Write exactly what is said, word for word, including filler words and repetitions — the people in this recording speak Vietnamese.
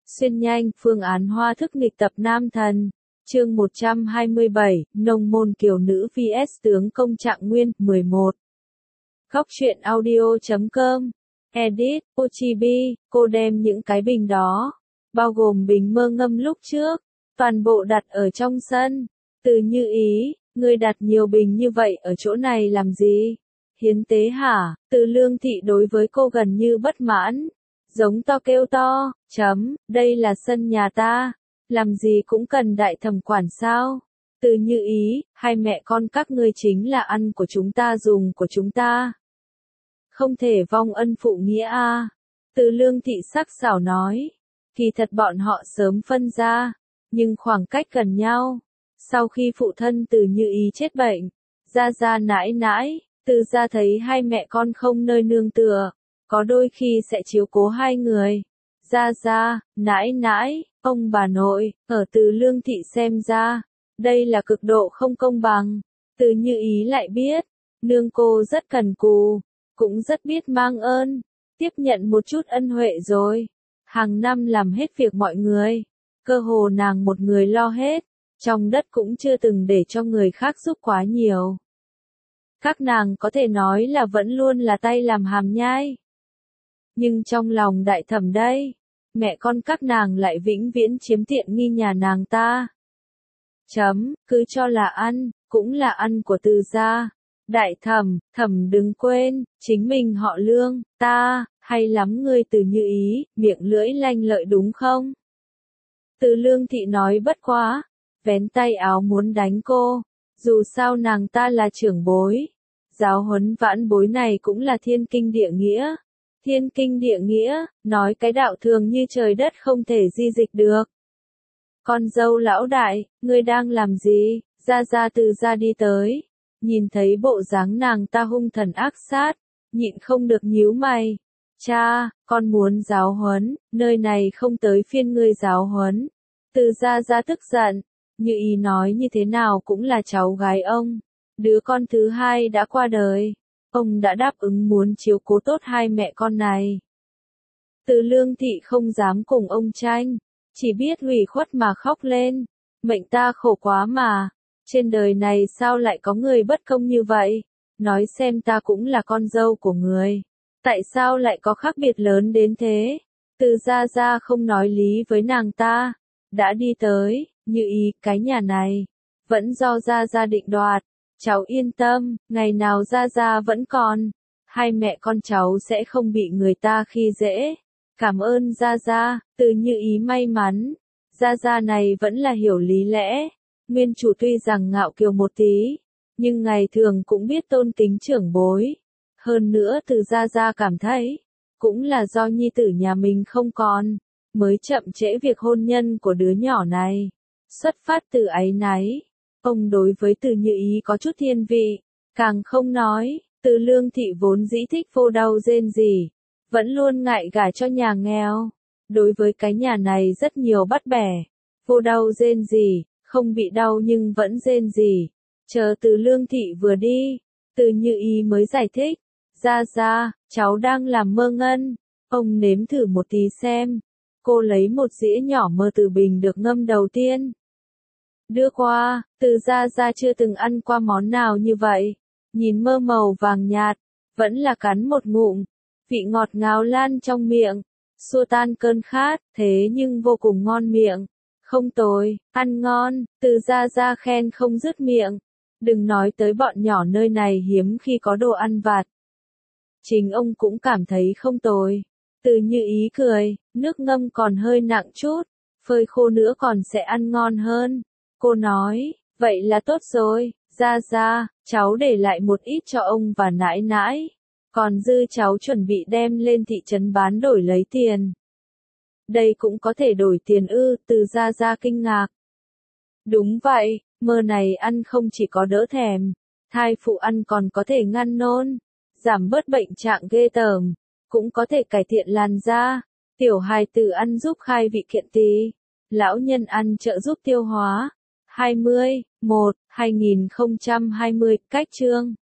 Xuyên nhanh, phương án hoa thức nghịch tập nam thần. Chương một trăm hai mươi bảy, nông môn kiều nữ vs tướng công Trạng Nguyên, mười một. Góc truyện audio chấm com. Edit, Ochibi, cô đem những cái bình đó, bao gồm bình mơ ngâm lúc trước, toàn bộ đặt ở trong sân. Từ Như Ý, ngươi đặt nhiều bình như vậy ở chỗ này làm gì? Hiến tế hả? Từ Lương Thị đối với cô gần như bất mãn. Giống to kêu to, chấm, đây là sân nhà ta, làm gì cũng cần đại thẩm quản sao? Từ Như Ý, hai mẹ con các ngươi chính là ăn của chúng ta dùng của chúng ta. Không thể vong ân phụ nghĩa a. À. Từ Lương Thị sắc sảo nói, kỳ thật bọn họ sớm phân ra, nhưng khoảng cách gần nhau. Sau khi phụ thân Từ Như Ý chết bệnh, gia gia nãi nãi, Từ gia thấy hai mẹ con không nơi nương tựa, có đôi khi sẽ chiếu cố hai người. Gia gia, nãi nãi, ông bà nội, ở Từ Lương Thị xem ra, đây là cực độ không công bằng. Từ Như Ý lại biết, nương cô rất cần cù, cũng rất biết mang ơn, tiếp nhận một chút ân huệ rồi. Hàng năm làm hết việc mọi người, cơ hồ nàng một người lo hết, trong đất cũng chưa từng để cho người khác giúp quá nhiều. Các nàng có thể nói là vẫn luôn là tay làm hàm nhai. Nhưng trong lòng đại thẩm đây, mẹ con các nàng lại vĩnh viễn chiếm tiện nghi nhà nàng ta. Chấm, cứ cho là ăn, cũng là ăn của Từ gia. Đại thẩm, thẩm đừng quên, chính mình họ Lương, ta, hay lắm ngươi Từ Như Ý, miệng lưỡi lanh lợi đúng không? Từ Lương Thị nói bất quá, vén tay áo muốn đánh cô, dù sao nàng ta là trưởng bối. Giáo huấn vãn bối này cũng là thiên kinh địa nghĩa. Thiên kinh địa nghĩa, nói cái đạo thường như trời đất không thể di dịch được. Con dâu lão đại, ngươi đang làm gì? Gia gia Từ gia đi tới, nhìn thấy bộ dáng nàng ta hung thần ác sát, nhịn không được nhíu mày. Cha, con muốn giáo huấn, nơi này không tới phiên ngươi giáo huấn. Từ gia gia tức giận, Như Ý nói như thế nào cũng là cháu gái ông. Đứa con thứ hai đã qua đời, ông đã đáp ứng muốn chiếu cố tốt hai mẹ con này. Từ Lương Thị không dám cùng ông tranh, chỉ biết ủy khuất mà khóc lên. Mệnh ta khổ quá mà, trên đời này sao lại có người bất công như vậy? Nói xem ta cũng là con dâu của người, tại sao lại có khác biệt lớn đến thế? Từ gia gia không nói lý với nàng ta, đã đi tới. Như Ý, cái nhà này vẫn do gia gia định đoạt. Cháu yên tâm, ngày nào gia gia vẫn còn, hai mẹ con cháu sẽ không bị người ta khi dễ. Cảm ơn gia gia. Từ Như Ý may mắn, gia gia này vẫn là hiểu lý lẽ. Nguyên chủ tuy rằng ngạo kiều một tí, nhưng ngày thường cũng biết tôn kính trưởng bối. Hơn nữa Từ gia gia cảm thấy, cũng là do nhi tử nhà mình không còn, mới chậm trễ việc hôn nhân của đứa nhỏ này. Xuất phát từ áy náy, ông đối với Từ Như Ý có chút thiên vị, càng không nói. Từ Lương Thị vốn dĩ thích phô đau rên rỉ, vẫn luôn ngại gả cho nhà nghèo. Đối với cái nhà này rất nhiều bắt bẻ, phô đau rên rỉ, không bị đau nhưng vẫn rên rỉ. Chờ Từ Lương Thị vừa đi, Từ Như Ý mới giải thích, gia gia, cháu đang làm mơ ngân, ông nếm thử một tí xem. Cô lấy một dĩa nhỏ mơ từ bình được ngâm đầu tiên, đưa qua. Từ gia gia chưa từng ăn qua món nào như vậy, nhìn mơ màu vàng nhạt, vẫn là cắn một ngụm, vị ngọt ngào lan trong miệng, xua tan cơn khát, thế nhưng vô cùng ngon miệng. Không tồi, ăn ngon, Từ gia gia khen không dứt miệng. Đừng nói tới bọn nhỏ nơi này hiếm khi có đồ ăn vặt, chính ông cũng cảm thấy không tồi. Từ Như Ý cười, nước ngâm còn hơi nặng chút, phơi khô nữa còn sẽ ăn ngon hơn. Cô nói, vậy là tốt rồi, gia gia, cháu để lại một ít cho ông và nãi nãi, còn dư cháu chuẩn bị đem lên thị trấn bán đổi lấy tiền. Đây cũng có thể đổi tiền ư? Từ gia gia kinh ngạc. Đúng vậy, mơ này ăn không chỉ có đỡ thèm, thai phụ ăn còn có thể ngăn nôn, giảm bớt bệnh trạng ghê tởm, cũng có thể cải thiện làn da. Tiểu hài tử ăn giúp khai vị kiện tỳ, lão nhân ăn trợ giúp tiêu hóa. hai mươi, một, hai nghìn không trăm hai mươi, cách chương.